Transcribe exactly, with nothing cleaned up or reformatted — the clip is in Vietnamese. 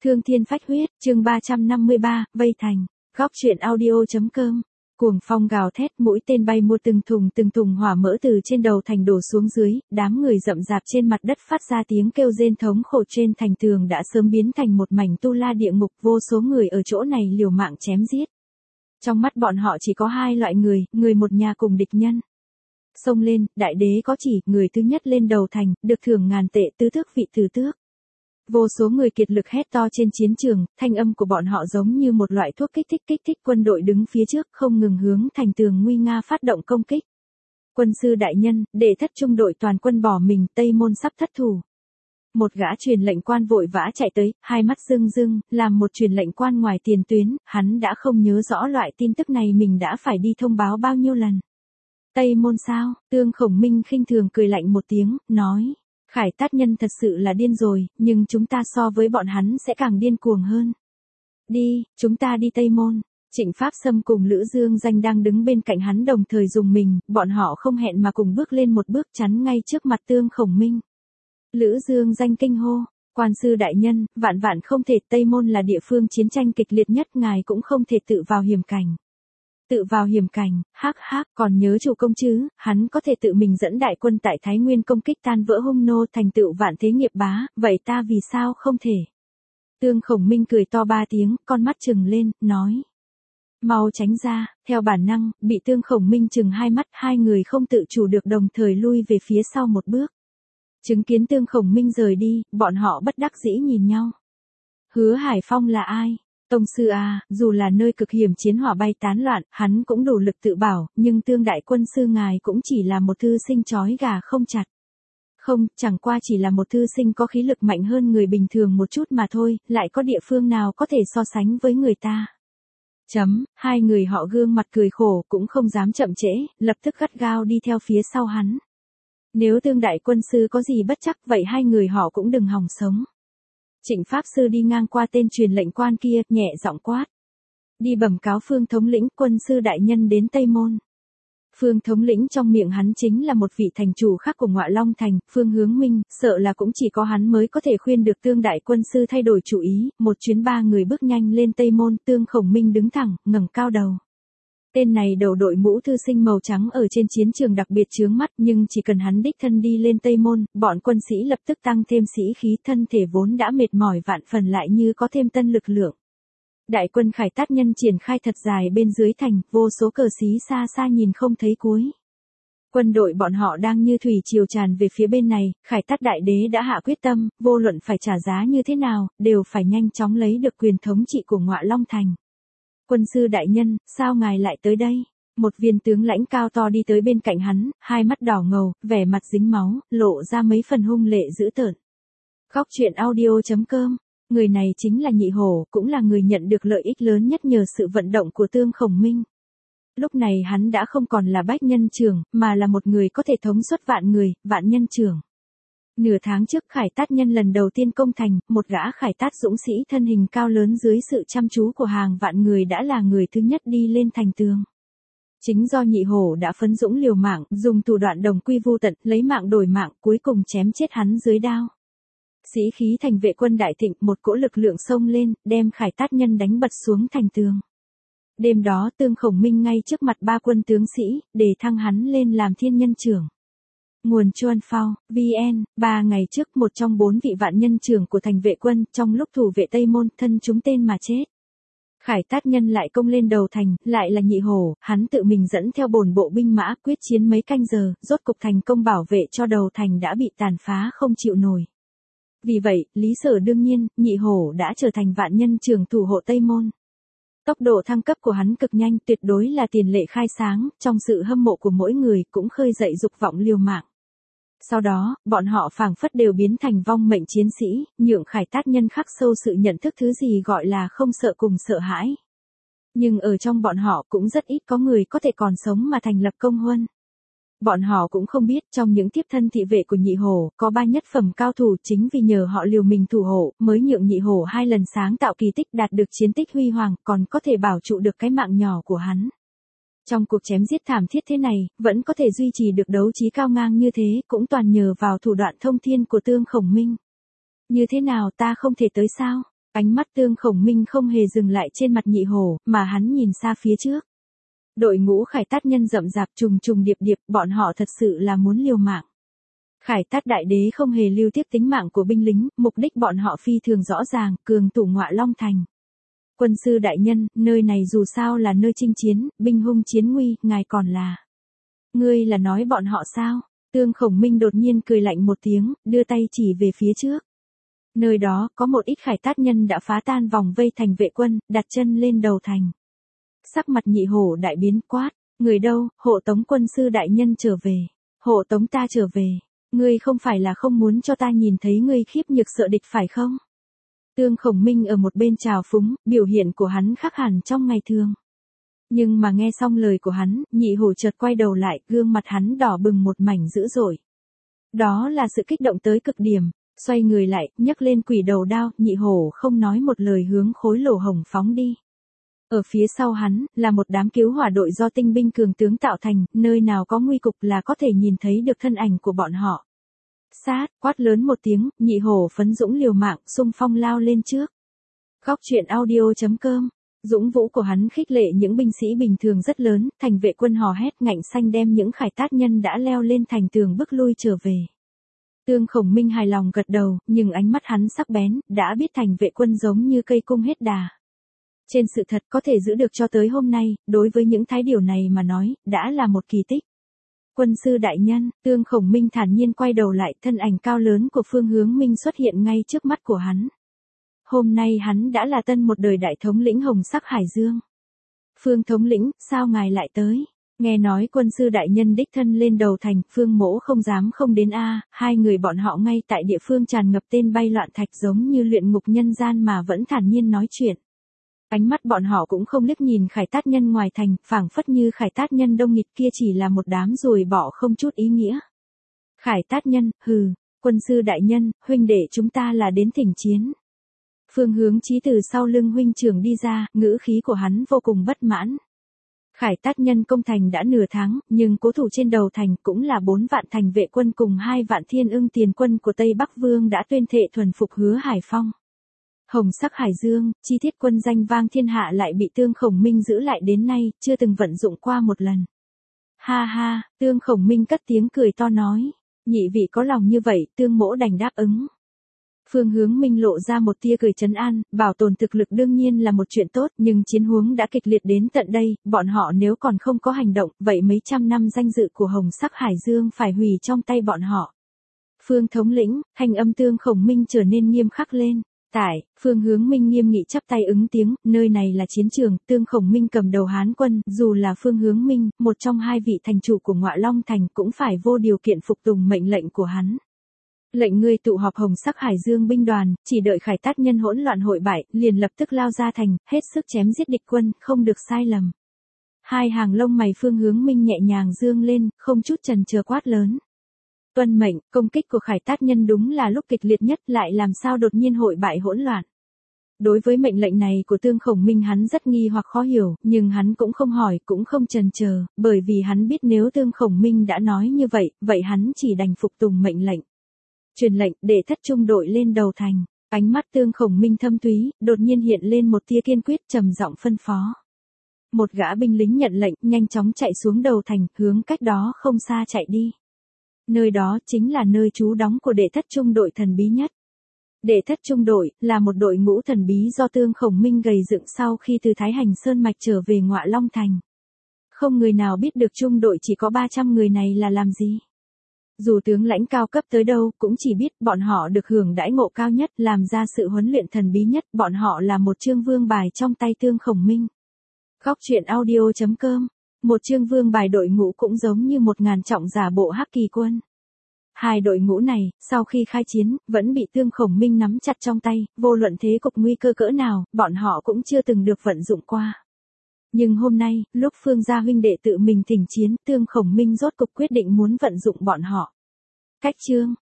Thương thiên phách huyết, chương ba trăm năm mươi ba, vây thành. Góc truyện audio.com. Cuồng phong gào thét, mũi tên bay mua từng thùng từng thùng hỏa mỡ từ trên đầu thành đổ xuống dưới, đám người rậm rạp trên mặt đất phát ra tiếng kêu rên thống khổ. Trên thành tường đã sớm biến thành một mảnh tu la địa ngục, vô số người ở chỗ này liều mạng chém giết. Trong mắt bọn họ chỉ có hai loại người, người một nhà cùng địch nhân. Xông lên, đại đế có chỉ, người thứ nhất lên đầu thành, được thưởng ngàn tệ, tứ tước vị tứ tước. Vô số người kiệt lực hét to trên chiến trường, thanh âm của bọn họ giống như một loại thuốc kích thích kích thích quân đội đứng phía trước không ngừng hướng thành tường nguy nga phát động công kích. Quân sư đại nhân, đệ thất trung đội toàn quân bỏ mình, Tây Môn sắp thất thủ. Một gã truyền lệnh quan vội vã chạy tới, hai mắt rưng rưng, làm một truyền lệnh quan ngoài tiền tuyến, hắn đã không nhớ rõ loại tin tức này mình đã phải đi thông báo bao nhiêu lần. Tây Môn sao? Tương Khổng Minh khinh thường cười lạnh một tiếng, nói. Khải Tát nhân thật sự là điên rồi, nhưng chúng ta so với bọn hắn sẽ càng điên cuồng hơn. Đi, chúng ta đi Tây Môn. Trịnh Pháp Sâm cùng Lữ Dương Danh đang đứng bên cạnh hắn đồng thời dùng mình, bọn họ không hẹn mà cùng bước lên một bước chắn ngay trước mặt Tương Khổng Minh. Lữ Dương Danh kinh hô, quan sư đại nhân, vạn vạn không thể, Tây Môn là địa phương chiến tranh kịch liệt nhất, ngài cũng không thể tự vào hiểm cảnh. Tự vào hiểm cảnh, hắc hắc, còn nhớ chủ công chứ, hắn có thể tự mình dẫn đại quân tại Thái Nguyên công kích tan vỡ hung nô thành tựu vạn thế nghiệp bá, vậy ta vì sao không thể? Tương Khổng Minh cười to ba tiếng, con mắt trừng lên, nói. Mau tránh ra, theo bản năng, bị Tương Khổng Minh trừng hai mắt, hai người không tự chủ được đồng thời lui về phía sau một bước. Chứng kiến Tương Khổng Minh rời đi, bọn họ bất đắc dĩ nhìn nhau. Hứa Hải Phong là ai? Tông sư à, dù là nơi cực hiểm chiến hỏa bay tán loạn, hắn cũng đủ lực tự bảo, nhưng Tương đại quân sư ngài cũng chỉ là một thư sinh chói gà không chặt. Không, chẳng qua chỉ là một thư sinh có khí lực mạnh hơn người bình thường một chút mà thôi, lại có địa phương nào có thể so sánh với người ta. Chấm, hai người họ gương mặt cười khổ cũng không dám chậm trễ, lập tức gắt gao đi theo phía sau hắn. Nếu Tương đại quân sư có gì bất chắc vậy hai người họ cũng đừng hòng sống. Trịnh Pháp Sư đi ngang qua tên truyền lệnh quan kia, nhẹ giọng quát. Đi bẩm cáo Phương thống lĩnh, quân sư đại nhân đến Tây Môn. Phương thống lĩnh trong miệng hắn chính là một vị thành chủ khác của Ngọa Long Thành, Phương Hướng Minh, sợ là cũng chỉ có hắn mới có thể khuyên được Tương đại quân sư thay đổi chủ ý. Một chuyến ba người bước nhanh lên Tây Môn, Tương Khổng Minh đứng thẳng, ngẩng cao đầu. Tên này đầu đội mũ thư sinh màu trắng ở trên chiến trường đặc biệt chướng mắt, nhưng chỉ cần hắn đích thân đi lên Tây Môn, bọn quân sĩ lập tức tăng thêm sĩ khí, thân thể vốn đã mệt mỏi vạn phần lại như có thêm tân lực lượng. Đại quân Khải Tát nhân triển khai thật dài bên dưới thành, vô số cờ xí xa xa nhìn không thấy cuối. Quân đội bọn họ đang như thủy triều tràn về phía bên này, Khải Tát đại đế đã hạ quyết tâm, vô luận phải trả giá như thế nào, đều phải nhanh chóng lấy được quyền thống trị của Ngọa Long Thành. Quân sư đại nhân, sao ngài lại tới đây? Một viên tướng lãnh cao to đi tới bên cạnh hắn, hai mắt đỏ ngầu, vẻ mặt dính máu, lộ ra mấy phần hung lệ dữ tợn. Góc truyện audio.com. Người này chính là Nhị Hổ, cũng là người nhận được lợi ích lớn nhất nhờ sự vận động của Tương Khổng Minh. Lúc này hắn đã không còn là bách nhân trưởng, mà là một người có thể thống suất vạn người, vạn nhân trưởng. Nửa tháng trước Khải Tát nhân lần đầu tiên công thành, một gã Khải Tát dũng sĩ thân hình cao lớn dưới sự chăm chú của hàng vạn người đã là người thứ nhất đi lên thành tường. Chính do Nhị Hổ đã phấn dũng liều mạng, dùng thủ đoạn đồng quy vu tận, lấy mạng đổi mạng, cuối cùng chém chết hắn dưới đao. Sĩ khí thành vệ quân đại thịnh, một cỗ lực lượng xông lên, đem Khải Tát nhân đánh bật xuống thành tường. Đêm đó Tương Khổng Minh ngay trước mặt ba quân tướng sĩ, để thăng hắn lên làm thiên nhân trưởng. Nguồn Chuan Phao, vê en, ba ngày trước một trong bốn vị vạn nhân trưởng của thành vệ quân, trong lúc thủ vệ Tây Môn, thân trúng tên mà chết. Khải Tát nhân lại công lên đầu thành, lại là Nhị Hổ, hắn tự mình dẫn theo bổn bộ binh mã quyết chiến mấy canh giờ, rốt cục thành công bảo vệ cho đầu thành đã bị tàn phá không chịu nổi. Vì vậy, lý sở đương nhiên, Nhị Hổ đã trở thành vạn nhân trưởng thủ hộ Tây Môn. Tốc độ thăng cấp của hắn cực nhanh, tuyệt đối là tiền lệ khai sáng, trong sự hâm mộ của mỗi người cũng khơi dậy dục vọng liều mạng. Sau đó, bọn họ phảng phất đều biến thành vong mệnh chiến sĩ, nhượng Khải Tát nhân khắc sâu sự nhận thức thứ gì gọi là không sợ cùng sợ hãi. Nhưng ở trong bọn họ cũng rất ít có người có thể còn sống mà thành lập công huân. Bọn họ cũng không biết trong những tiếp thân thị vệ của Nhị Hổ, có ba nhất phẩm cao thủ, chính vì nhờ họ liều mình thủ hộ, mới nhượng Nhị Hổ hai lần sáng tạo kỳ tích đạt được chiến tích huy hoàng, còn có thể bảo trụ được cái mạng nhỏ của hắn. Trong cuộc chém giết thảm thiết thế này, vẫn có thể duy trì được đấu trí cao ngang như thế, cũng toàn nhờ vào thủ đoạn thông thiên của Tương Khổng Minh. Như thế nào, ta không thể tới sao? Ánh mắt Tương Khổng Minh không hề dừng lại trên mặt Nhị Hổ, mà hắn nhìn xa phía trước. Đội ngũ Khải Tát nhân rậm rạp trùng trùng điệp điệp, bọn họ thật sự là muốn liều mạng. Khải Tát đại đế không hề lưu tiếc tính mạng của binh lính, mục đích bọn họ phi thường rõ ràng, cường tụ Ngọa Long thành. Quân sư đại nhân, nơi này dù sao là nơi chinh chiến, binh hung chiến nguy, ngài còn là. Ngươi là nói bọn họ sao? Tương Khổng Minh đột nhiên cười lạnh một tiếng, đưa tay chỉ về phía trước. Nơi đó, có một ít Khải Tát nhân đã phá tan vòng vây thành vệ quân, đặt chân lên đầu thành. Sắc mặt Nhị Hổ đại biến quát, người đâu, hộ tống quân sư đại nhân trở về. Hộ tống ta trở về. Ngươi không phải là không muốn cho ta nhìn thấy ngươi khiếp nhược sợ địch phải không? Tương Khổng Minh ở một bên trào phúng, biểu hiện của hắn khác hẳn trong ngày thường. Nhưng mà nghe xong lời của hắn, Nhị Hổ chợt quay đầu lại, gương mặt hắn đỏ bừng một mảnh dữ dội. Đó là sự kích động tới cực điểm, xoay người lại, nhấc lên quỷ đầu đao, Nhị Hổ không nói một lời hướng khối lỗ hồng phóng đi. Ở phía sau hắn, là một đám cứu hỏa đội do tinh binh cường tướng tạo thành, nơi nào có nguy cục là có thể nhìn thấy được thân ảnh của bọn họ. Sát, quát lớn một tiếng, Nhị Hổ phấn dũng liều mạng, xung phong lao lên trước. Góc truyện audio chấm com. Dũng vũ của hắn khích lệ những binh sĩ bình thường rất lớn, thành vệ quân hò hét ngạnh xanh đem những Khải Tát nhân đã leo lên thành tường bức lui trở về. Tương Khổng Minh hài lòng gật đầu, nhưng ánh mắt hắn sắc bén, đã biết thành vệ quân giống như cây cung hết đà. Trên sự thật có thể giữ được cho tới hôm nay, đối với những thái điều này mà nói, đã là một kỳ tích. Quân sư đại nhân, Tương Khổng Minh thản nhiên quay đầu lại, thân ảnh cao lớn của Phương Hướng Minh xuất hiện ngay trước mắt của hắn. Hôm nay hắn đã là tân một đời đại thống lĩnh Hồng Sắc Hải Dương. Phương thống lĩnh, sao ngài lại tới? Nghe nói quân sư đại nhân đích thân lên đầu thành, Phương Mỗ không dám không đến a. Hai người bọn họ ngay tại địa phương tràn ngập tên bay loạn thạch giống như luyện ngục nhân gian mà vẫn thản nhiên nói chuyện. Ánh mắt bọn họ cũng không liếc nhìn Khải Tát nhân ngoài thành, phảng phất như Khải Tát nhân đông nghịt kia chỉ là một đám ruồi bọ không chút ý nghĩa. Khải Tát nhân, hừ, quân sư đại nhân, huynh đệ chúng ta là đến thỉnh chiến. Phương Hướng Chí từ sau lưng huynh trưởng đi ra, ngữ khí của hắn vô cùng bất mãn. Khải Tát nhân công thành đã nửa tháng, nhưng cố thủ trên đầu thành cũng là bốn vạn thành vệ quân cùng hai vạn thiên ưng tiền quân của Tây Bắc Vương đã tuyên thệ thuần phục Hứa Hải Phong. Hồng Sắc Hải Dương, chi tiết quân danh vang thiên hạ lại bị Tương Khổng Minh giữ lại đến nay, chưa từng vận dụng qua một lần. Ha ha, Tương Khổng Minh cất tiếng cười to nói, nhị vị có lòng như vậy, Tương Mỗ đành đáp ứng. Phương Hướng Minh lộ ra một tia cười trấn an, bảo tồn thực lực đương nhiên là một chuyện tốt, nhưng chiến huống đã kịch liệt đến tận đây, bọn họ nếu còn không có hành động, vậy mấy trăm năm danh dự của Hồng Sắc Hải Dương phải hủy trong tay bọn họ. Phương thống lĩnh, thanh âm Tương Khổng Minh trở nên nghiêm khắc lên. Tại, Phương Hướng Minh nghiêm nghị chắp tay ứng tiếng, nơi này là chiến trường, Tương Khổng Minh cầm đầu Hán quân, dù là Phương Hướng Minh, một trong hai vị thành chủ của Ngọa Long thành cũng phải vô điều kiện phục tùng mệnh lệnh của hắn. Lệnh ngươi tụ họp Hồng Sắc Hải Dương binh đoàn, chỉ đợi Khải Tát nhân hỗn loạn hội bại, liền lập tức lao ra thành, hết sức chém giết địch quân, không được sai lầm. Hai hàng lông mày Phương Hướng Minh nhẹ nhàng dương lên, không chút chần chờ quát lớn. Tuân mệnh, công kích của Khải Tát nhân đúng là lúc kịch liệt nhất, lại làm sao đột nhiên hội bại hỗn loạn. Đối với mệnh lệnh này của Tương Khổng Minh hắn rất nghi hoặc khó hiểu, nhưng hắn cũng không hỏi, cũng không chần chờ, bởi vì hắn biết nếu Tương Khổng Minh đã nói như vậy, vậy hắn chỉ đành phục tùng mệnh lệnh. Truyền lệnh, để thất trung đội lên đầu thành. Ánh mắt Tương Khổng Minh thâm thúy, đột nhiên hiện lên một tia kiên quyết, trầm giọng phân phó. Một gã binh lính nhận lệnh, nhanh chóng chạy xuống đầu thành, hướng cách đó không xa chạy đi. Nơi đó chính là nơi trú đóng của đệ thất trung đội thần bí nhất. Đệ thất trung đội là một đội ngũ thần bí do Tương Khổng Minh gầy dựng sau khi từ Thái Hành Sơn Mạch trở về Ngọa Long thành. Không người nào biết được trung đội chỉ có ba trăm người này là làm gì. Dù tướng lãnh cao cấp tới đâu, cũng chỉ biết bọn họ được hưởng đãi ngộ cao nhất, làm ra sự huấn luyện thần bí nhất, bọn họ là một chương vương bài trong tay Tương Khổng Minh. Góc truyện audio chấm com. Một chương vương bài đội ngũ cũng giống như một ngàn trọng giả bộ Hắc Kỳ quân. Hai đội ngũ này, sau khi khai chiến, vẫn bị Tương Khổng Minh nắm chặt trong tay, vô luận thế cục nguy cơ cỡ nào, bọn họ cũng chưa từng được vận dụng qua. Nhưng hôm nay, lúc Phương gia huynh đệ tự mình thỉnh chiến, Tương Khổng Minh rốt cục quyết định muốn vận dụng bọn họ. Cách chương,